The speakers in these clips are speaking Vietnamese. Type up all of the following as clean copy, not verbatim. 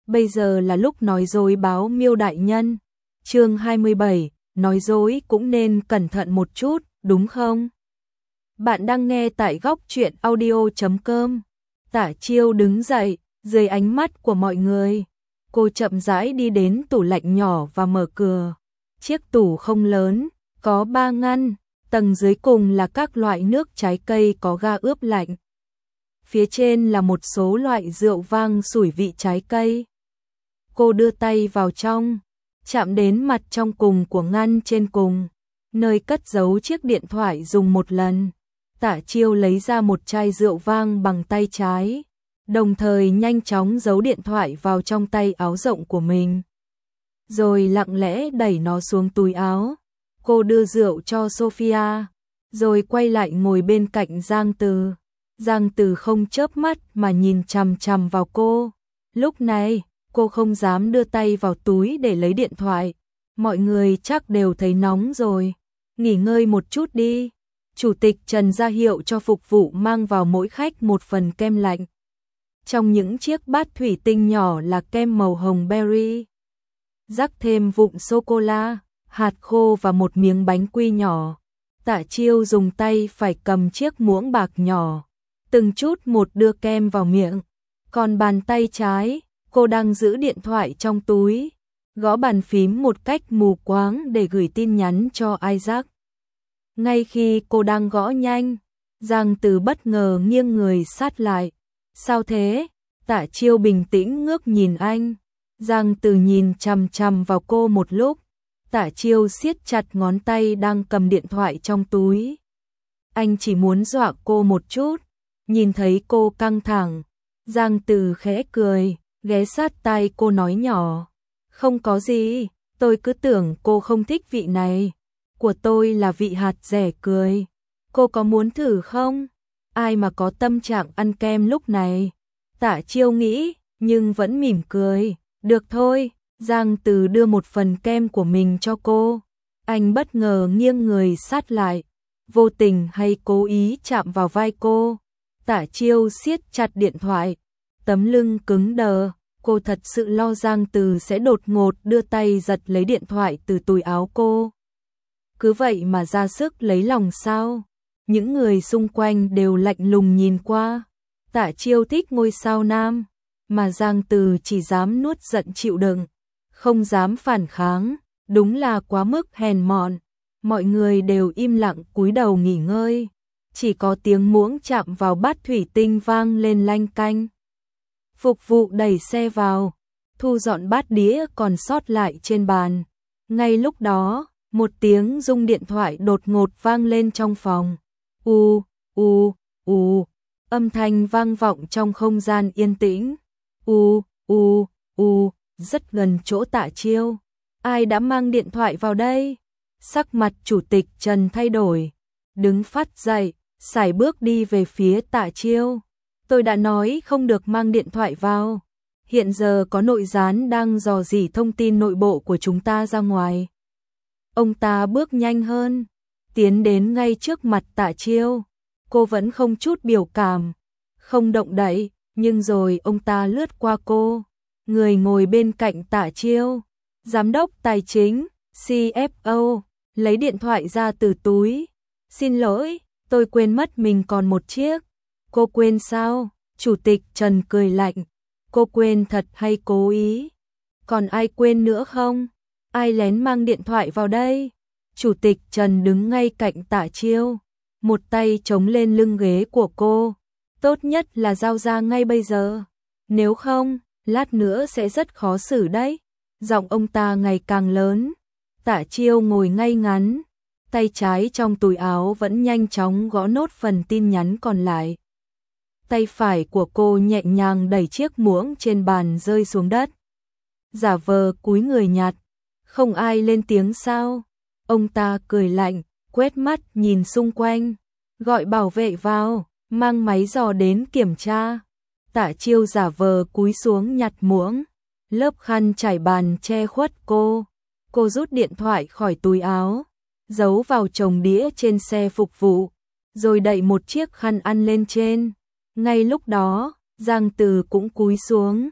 bây giờ là lúc nói dối báo Miêu đại nhân. Chương 27, nói dối cũng nên cẩn thận một chút, đúng không? Bạn đang nghe tại góc truyện audio.com. Tả Chiêu đứng dậy, dưới ánh mắt của mọi người. Cô chậm rãi đi đến tủ lạnh nhỏ và mở cửa. Chiếc tủ không lớn, có 3 ngăn, tầng dưới cùng là các loại nước trái cây có ga ướp lạnh. Phía trên là một số loại rượu vang sủi vị trái cây. Cô đưa tay vào trong, chạm đến mặt trong cùng của ngăn trên cùng, nơi cất giấu chiếc điện thoại dùng một lần. Tả Chiêu lấy ra một chai rượu vang bằng tay trái, đồng thời nhanh chóng giấu điện thoại vào trong tay áo rộng của mình. Rồi lặng lẽ đẩy nó xuống túi áo. Cô đưa rượu cho Sophia, rồi quay lại ngồi bên cạnh Giang Từ. Giang Từ không chớp mắt mà nhìn chằm chằm vào cô. Lúc này, cô không dám đưa tay vào túi để lấy điện thoại. Mọi người chắc đều thấy nóng rồi. Nghỉ ngơi một chút đi. Chủ tịch Trần ra hiệu cho phục vụ mang vào mỗi khách một phần kem lạnh. Trong những chiếc bát thủy tinh nhỏ là kem màu hồng berry. Rắc thêm vụn sô-cô-la, hạt khô và một miếng bánh quy nhỏ. Tả Chiêu dùng tay phải cầm chiếc muỗng bạc nhỏ, từng chút một đưa kem vào miệng. Còn bàn tay trái, cô đang giữ điện thoại trong túi, gõ bàn phím một cách mù quáng để gửi tin nhắn cho Isaac. Ngay khi cô đang gõ nhanh, Giang Từ bất ngờ nghiêng người sát lại. Sao thế? Tả Chiêu bình tĩnh ngước nhìn anh. Giang Từ nhìn chằm chằm vào cô một lúc. Tả Chiêu siết chặt ngón tay đang cầm điện thoại trong túi. Anh chỉ muốn dọa cô một chút. Nhìn thấy cô căng thẳng, Giang Từ khẽ cười, ghé sát tai cô nói nhỏ. Không có gì, tôi cứ tưởng cô không thích vị này. Của tôi là vị hạt dẻ cười. Cô có muốn thử không? Ai mà có tâm trạng ăn kem lúc này? Tả Chiêu nghĩ, nhưng vẫn mỉm cười. Được thôi. Giang Từ đưa một phần kem của mình cho cô. Anh bất ngờ nghiêng người sát lại, vô tình hay cố ý chạm vào vai cô. Tả Chiêu siết chặt điện thoại, tấm lưng cứng đờ. Cô thật sự lo Giang Từ sẽ đột ngột đưa tay giật lấy điện thoại từ túi áo cô. Cứ vậy mà ra sức lấy lòng sao? Những người xung quanh đều lạnh lùng nhìn qua. Tả Chiêu thích ngôi sao nam, mà Giang Từ chỉ dám nuốt giận chịu đựng, không dám phản kháng, đúng là quá mức hèn mọn. Mọi người đều im lặng cúi đầu nghỉ ngơi, chỉ có tiếng muỗng chạm vào bát thủy tinh vang lên lanh canh. Phục vụ đẩy xe vào, thu dọn bát đĩa còn sót lại trên bàn. Ngay lúc đó, một tiếng rung điện thoại đột ngột vang lên trong phòng. Âm thanh vang vọng trong không gian yên tĩnh. Rất gần chỗ Tả Chiêu. Ai đã mang điện thoại vào đây? Sắc mặt chủ tịch Trần thay đổi, đứng phát dậy, sải bước đi về phía Tả Chiêu. Tôi đã nói không được mang điện thoại vào. Hiện giờ có nội gián đang dò dỉ thông tin nội bộ của chúng ta ra ngoài. Ông ta bước nhanh hơn, tiến đến ngay trước mặt Tả Chiêu. Cô vẫn không chút biểu cảm, không động đậy, nhưng rồi ông ta lướt qua cô. Người ngồi bên cạnh Tả Chiêu, giám đốc tài chính, CFO, lấy điện thoại ra từ túi. Xin lỗi, tôi quên mất mình còn một chiếc. Cô quên sao? Chủ tịch Trần cười lạnh. Cô quên thật hay cố ý? Còn ai quên nữa không? Ai lén mang điện thoại vào đây? Chủ tịch Trần đứng ngay cạnh Tả Chiêu, một tay chống lên lưng ghế của cô. Tốt nhất là giao ra ngay bây giờ. Nếu không, lát nữa sẽ rất khó xử đấy. Giọng ông ta ngày càng lớn. Tả Chiêu ngồi ngay ngắn, tay trái trong túi áo vẫn nhanh chóng gõ nốt phần tin nhắn còn lại. Tay phải của cô nhẹ nhàng đẩy chiếc muỗng trên bàn rơi xuống đất. Giả vờ cúi người nhặt. Không ai lên tiếng sao? Ông ta cười lạnh, quét mắt nhìn xung quanh, gọi bảo vệ vào, mang máy dò đến kiểm tra. Tả Chiêu giả vờ cúi xuống nhặt muỗng, lớp khăn trải bàn che khuất cô. Cô rút điện thoại khỏi túi áo, giấu vào chồng đĩa trên xe phục vụ, rồi đậy một chiếc khăn ăn lên trên. Ngay lúc đó, Giang Từ cũng cúi xuống.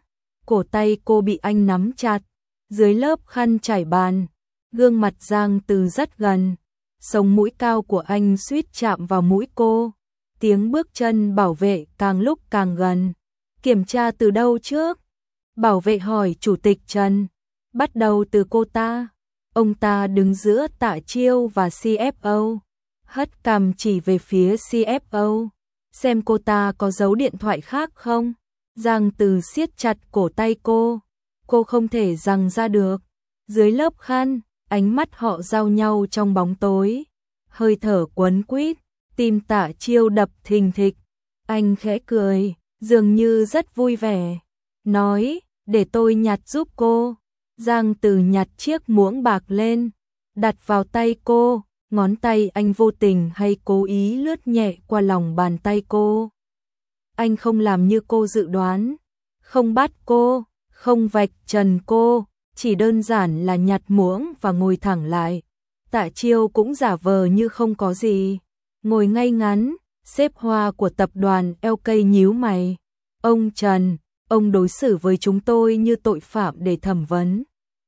cổ tay cô bị anh nắm chặt, dưới lớp khăn trải bàn, gương mặt Giang Từ rất gần, sống mũi cao của anh suýt chạm vào mũi cô. Tiếng bước chân bảo vệ càng lúc càng gần. Kiểm tra từ đâu trước? Bảo vệ hỏi Chủ tịch Trần. Bắt đầu từ cô ta. Ông ta đứng giữa Tạ Chiêu và CFO, hất cằm chỉ về phía CFO, xem cô ta có giấu điện thoại khác không. Giang Từ siết chặt cổ tay cô không thể giằng ra được. Dưới lớp khăn, ánh mắt họ giao nhau trong bóng tối, hơi thở quấn quýt, tim Tạ Chiêu đập thình thịch. Anh khẽ cười, dường như rất vui vẻ, nói, để tôi nhặt giúp cô. Giang Từ nhặt chiếc muỗng bạc lên, đặt vào tay cô, ngón tay anh vô tình hay cố ý lướt nhẹ qua lòng bàn tay cô. Anh không làm như cô dự đoán, không bắt cô, không vạch trần cô, chỉ đơn giản là nhặt muỗng và ngồi thẳng lại. Tạ Chiêu cũng giả vờ như không có gì, ngồi ngay ngắn. Sếp Hoa của tập đoàn LK nhíu mày. Ông Trần, ông đối xử với chúng tôi như tội phạm để thẩm vấn.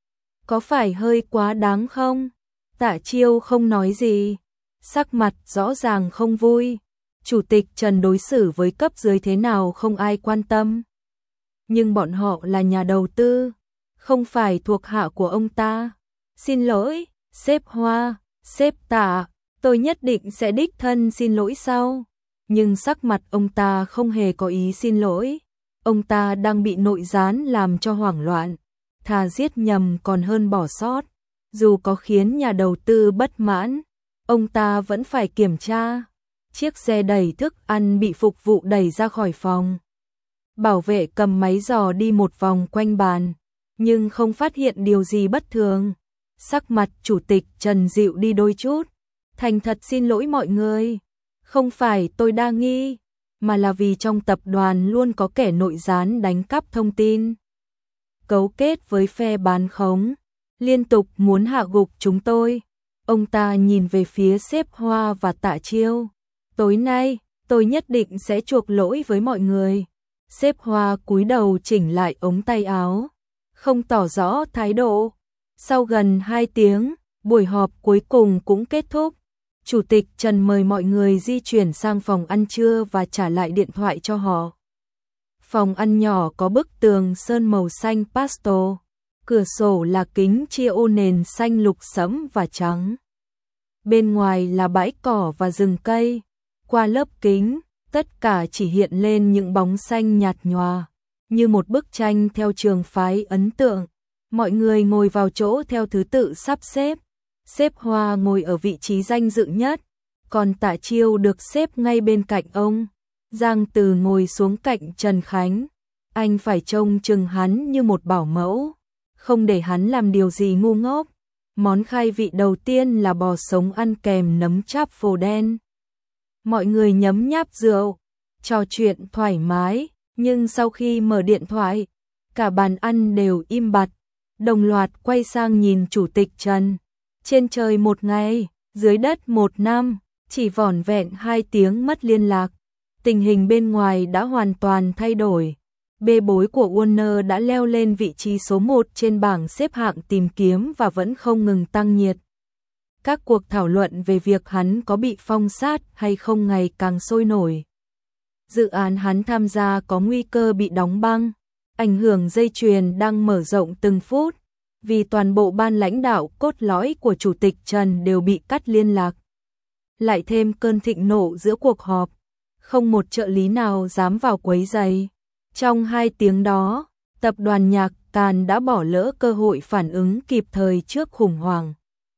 Có phải hơi quá đáng không? Tạ Chiêu không nói gì, sắc mặt rõ ràng không vui. Chủ tịch Trần đối xử với cấp dưới thế nào không ai quan tâm. Nhưng bọn họ là nhà đầu tư, không phải thuộc hạ của ông ta. Xin lỗi, sếp Hoa, sếp Tạ, tôi nhất định sẽ đích thân xin lỗi sau. Nhưng sắc mặt ông ta không hề có ý xin lỗi. Ông ta đang bị nội gián làm cho hoảng loạn. Thà giết nhầm còn hơn bỏ sót. Dù có khiến nhà đầu tư bất mãn, ông ta vẫn phải kiểm tra. Chiếc xe đẩy thức ăn bị phục vụ đẩy ra khỏi phòng. Bảo vệ cầm máy dò đi một vòng quanh bàn, nhưng không phát hiện điều gì bất thường. Sắc mặt chủ tịch Trần dịu đi đôi chút. Thành thật xin lỗi mọi người. Không phải tôi đa nghi, mà là vì trong tập đoàn luôn có kẻ nội gián đánh cắp thông tin, cấu kết với phe bán khống, liên tục muốn hạ gục chúng tôi. Ông ta nhìn về phía sếp Hoa và Tạ Chiêu. Tối nay, tôi nhất định sẽ chuộc lỗi với mọi người. Sếp Hoa cúi đầu chỉnh lại ống tay áo, không tỏ rõ thái độ. Sau gần 2 tiếng, buổi họp cuối cùng cũng kết thúc. Chủ tịch Trần mời mọi người di chuyển sang phòng ăn trưa và trả lại điện thoại cho họ. Phòng ăn nhỏ có bức tường sơn màu xanh pastel, cửa sổ là kính chia ô nền xanh lục sẫm và trắng. Bên ngoài là bãi cỏ và rừng cây. Qua lớp kính, tất cả chỉ hiện lên những bóng xanh nhạt nhòa, như một bức tranh theo trường phái ấn tượng. Mọi người ngồi vào chỗ theo thứ tự sắp xếp. Sếp Hoa ngồi ở vị trí danh dự nhất, còn Tạ Chiêu được xếp ngay bên cạnh ông. Giang Từ ngồi xuống cạnh Trần Khánh. Anh phải trông chừng hắn như một bảo mẫu, không để hắn làm điều gì ngu ngốc. Món khai vị đầu tiên là bò sống ăn kèm nấm cháp phô đen. Mọi người nhấm nháp rượu, trò chuyện thoải mái, nhưng sau khi mở điện thoại, cả bàn ăn đều im bặt, đồng loạt quay sang nhìn Chủ tịch Trần. Trên trời 1 ngày, dưới đất 1 năm, chỉ vỏn vẹn 2 tiếng mất liên lạc. Tình hình bên ngoài đã hoàn toàn thay đổi. Bê bối của Warner đã leo lên vị trí số 1 trên bảng xếp hạng tìm kiếm và vẫn không ngừng tăng nhiệt. Các cuộc thảo luận về việc hắn có bị phong sát hay không ngày càng sôi nổi. Dự án hắn tham gia có nguy cơ bị đóng băng, ảnh hưởng dây chuyền đang mở rộng từng phút, vì toàn bộ ban lãnh đạo cốt lõi của Chủ tịch Trần đều bị cắt liên lạc. Lại thêm cơn thịnh nộ giữa cuộc họp, không một trợ lý nào dám vào quấy rầy. Trong 2 tiếng đó, tập đoàn nhạc Càn đã bỏ lỡ cơ hội phản ứng kịp thời trước khủng hoảng.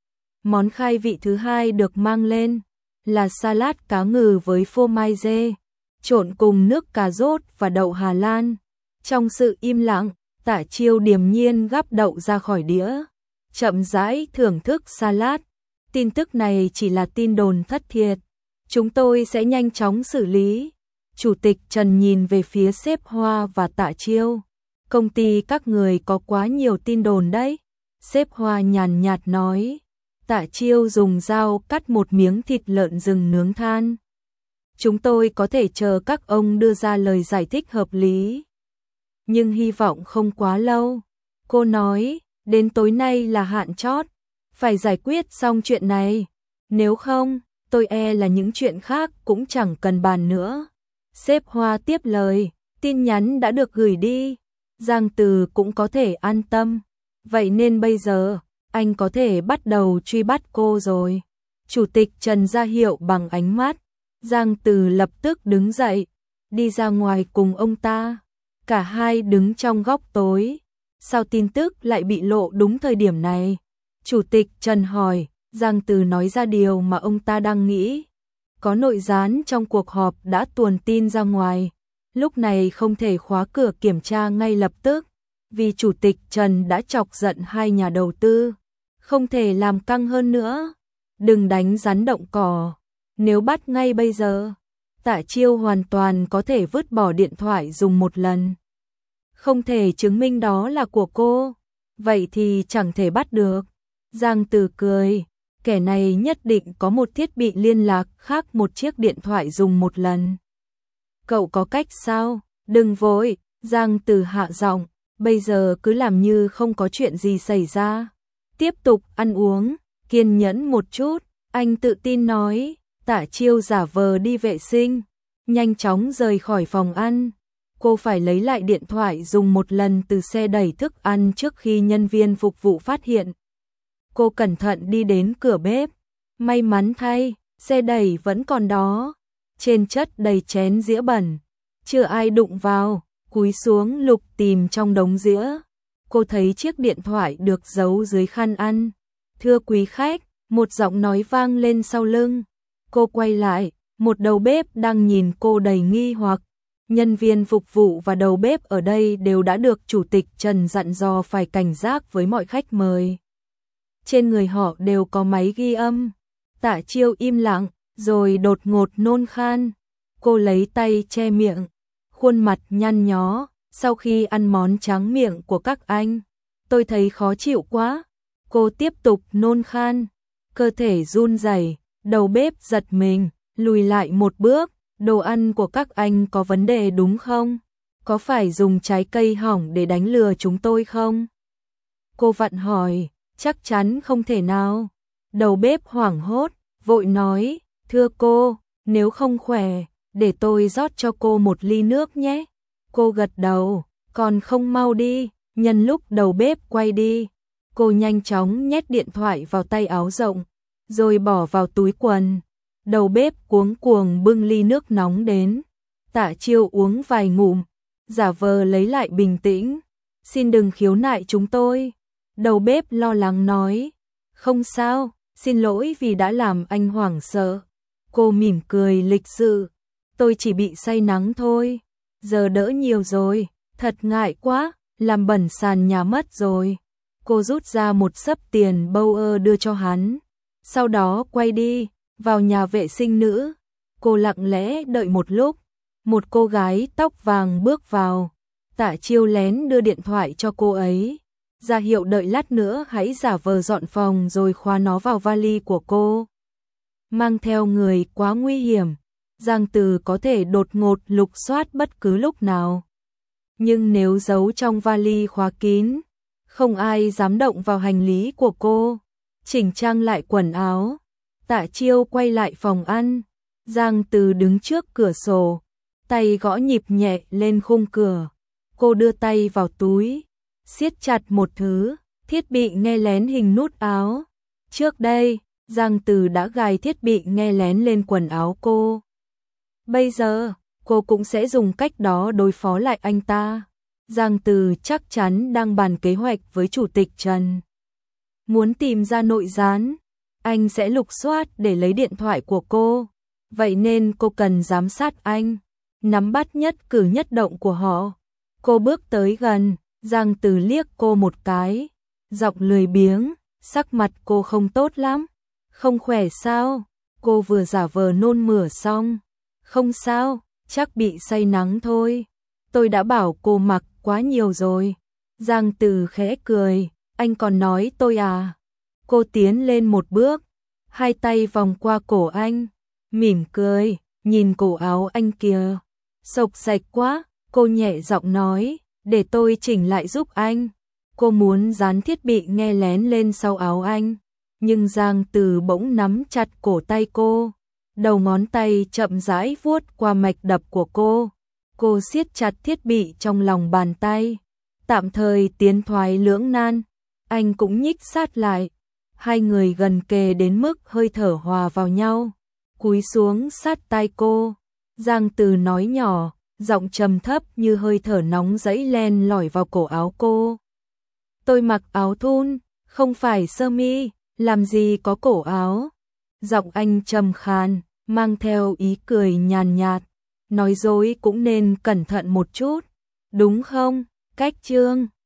Món khai vị thứ hai được mang lên là salad cá ngừ với phô mai dê, trộn cùng nước cà rốt và đậu Hà Lan. Trong sự im lặng, Tạ Chiêu điềm nhiên gắp đậu ra khỏi đĩa, chậm rãi thưởng thức salad. Tin tức này chỉ là tin đồn thất thiệt. Chúng tôi sẽ nhanh chóng xử lý. Chủ tịch Trần nhìn về phía sếp Hoa và Tạ Chiêu. Công ty các người có quá nhiều tin đồn đấy. Sếp Hoa nhàn nhạt nói. Tạ Chiêu dùng dao cắt một miếng thịt lợn rừng nướng than. Chúng tôi có thể chờ các ông đưa ra lời giải thích hợp lý. nhưng hy vọng không quá lâu. Cô nói, đến tối nay là hạn chót, phải giải quyết xong chuyện này. Nếu không, tôi e là những chuyện khác cũng chẳng cần bàn nữa. Sếp Hoa tiếp lời, tin nhắn đã được gửi đi, Giang Từ cũng có thể an tâm. Vậy nên bây giờ, anh có thể bắt đầu truy bắt cô rồi. Chủ tịch Trần ra hiệu bằng ánh mắt. Giang Từ lập tức đứng dậy, đi ra ngoài cùng ông ta. Cả hai đứng trong góc tối. Sao tin tức lại bị lộ đúng thời điểm này? Chủ tịch Trần hỏi. Giang Từ nói ra điều mà ông ta đang nghĩ. Có nội gián trong cuộc họp đã tuồn tin ra ngoài. Lúc này không thể khóa cửa kiểm tra ngay lập tức, vì Chủ tịch Trần đã chọc giận hai nhà đầu tư. Không thể làm căng hơn nữa. Đừng đánh rắn động cỏ. Nếu bắt ngay bây giờ, Tạ Chiêu hoàn toàn có thể vứt bỏ điện thoại dùng một lần. Không thể chứng minh đó là của cô, vậy thì chẳng thể bắt được. Giang Từ cười, kẻ này nhất định có một thiết bị liên lạc khác một chiếc điện thoại dùng một lần. Cậu có cách sao? Đừng vội, Giang Từ hạ giọng, bây giờ cứ làm như không có chuyện gì xảy ra. Tiếp tục ăn uống, kiên nhẫn một chút, anh tự tin nói. Tạ Chiêu giả vờ đi vệ sinh, nhanh chóng rời khỏi phòng ăn. Cô phải lấy lại điện thoại dùng một lần từ xe đẩy thức ăn trước khi nhân viên phục vụ phát hiện. Cô cẩn thận đi đến cửa bếp. May mắn thay, xe đẩy vẫn còn đó. Trên chất đầy chén dĩa bẩn. Chưa ai đụng vào, cúi xuống lục tìm trong đống dĩa. Cô thấy chiếc điện thoại được giấu dưới khăn ăn. Thưa quý khách, một giọng nói vang lên sau lưng. Cô quay lại, một đầu bếp đang nhìn cô đầy nghi hoặc. Nhân viên phục vụ và đầu bếp ở đây đều đã được Chủ tịch Trần dặn dò phải cảnh giác với mọi khách mời. Trên người họ đều có máy ghi âm. Tạ Chiêu im lặng, rồi đột ngột nôn khan. Cô lấy tay che miệng, khuôn mặt nhăn nhó. Sau khi ăn món tráng miệng của các anh, tôi thấy khó chịu quá. Cô tiếp tục nôn khan, cơ thể run rẩy. Đầu bếp giật mình, lùi lại một bước. Đồ ăn của các anh có vấn đề đúng không? Có phải dùng trái cây hỏng để đánh lừa chúng tôi không? Cô vặn hỏi, chắc chắn không thể nào. Đầu bếp hoảng hốt, vội nói, thưa cô, nếu không khỏe, để tôi rót cho cô một ly nước nhé. Cô gật đầu, còn không mau đi. Nhân lúc đầu bếp quay đi, cô nhanh chóng nhét điện thoại vào tay áo rộng, rồi bỏ vào túi quần. Đầu bếp cuống cuồng bưng ly nước nóng đến. Tạ Chiêu uống vài ngụm, giả vờ lấy lại bình tĩnh. Xin đừng khiếu nại chúng tôi. Đầu bếp lo lắng nói. Không sao, xin lỗi vì đã làm anh hoảng sợ. Cô mỉm cười lịch sự. Tôi chỉ bị say nắng thôi. Giờ đỡ nhiều rồi, thật ngại quá, làm bẩn sàn nhà mất rồi. Cô rút ra một xấp tiền bâu đưa cho hắn. Sau đó quay đi, vào nhà vệ sinh nữ. Cô lặng lẽ đợi một lúc. Một cô gái tóc vàng bước vào. Tạ Chiêu lén đưa điện thoại cho cô ấy, ra hiệu đợi lát nữa hãy giả vờ dọn phòng rồi khóa nó vào vali của cô. Mang theo người quá nguy hiểm. Giang Từ có thể đột ngột lục soát bất cứ lúc nào. Nhưng nếu giấu trong vali khóa kín, không ai dám động vào hành lý của cô. Chỉnh trang lại quần áo, Tạ Chiêu quay lại phòng ăn. Giang Từ đứng trước cửa sổ, tay gõ nhịp nhẹ lên khung cửa. Cô đưa tay vào túi, siết chặt một thứ, thiết bị nghe lén hình nút áo. Trước đây, Giang Từ đã gài thiết bị nghe lén lên quần áo cô. Bây giờ, cô cũng sẽ dùng cách đó đối phó lại anh ta. Giang Từ chắc chắn đang bàn kế hoạch với Chủ tịch Trần. Muốn tìm ra nội gián, anh sẽ lục soát để lấy điện thoại của cô. Vậy nên cô cần giám sát anh, nắm bắt nhất cử nhất động của họ. Cô bước tới gần, Giang Từ liếc cô một cái, giọng lười biếng, sắc mặt cô không tốt lắm. Không khỏe sao? Cô vừa giả vờ nôn mửa xong. Không sao, chắc bị say nắng thôi. Tôi đã bảo cô mặc quá nhiều rồi. Giang Từ khẽ cười, anh còn nói tôi à? Cô tiến lên một bước, hai tay vòng qua cổ anh, mỉm cười, nhìn cổ áo anh kìa, xộc xạch quá. Cô nhẹ giọng nói, để tôi chỉnh lại giúp anh. Cô muốn dán thiết bị nghe lén lên sau áo anh, nhưng Giang Từ bỗng nắm chặt cổ tay cô, đầu ngón tay chậm rãi vuốt qua mạch đập của cô. Cô siết chặt thiết bị trong lòng bàn tay, tạm thời tiến thoái lưỡng nan. Anh cũng nhích sát lại, hai người gần kề đến mức hơi thở hòa vào nhau, cúi xuống sát tai cô. Giang Từ nói nhỏ, giọng trầm thấp như hơi thở nóng rẫy len lỏi vào cổ áo cô. Tôi mặc áo thun, không phải sơ mi, làm gì có cổ áo. Giọng anh trầm khàn, mang theo ý cười nhàn nhạt. Nói dối cũng nên cẩn thận một chút, đúng không, Cách Trương?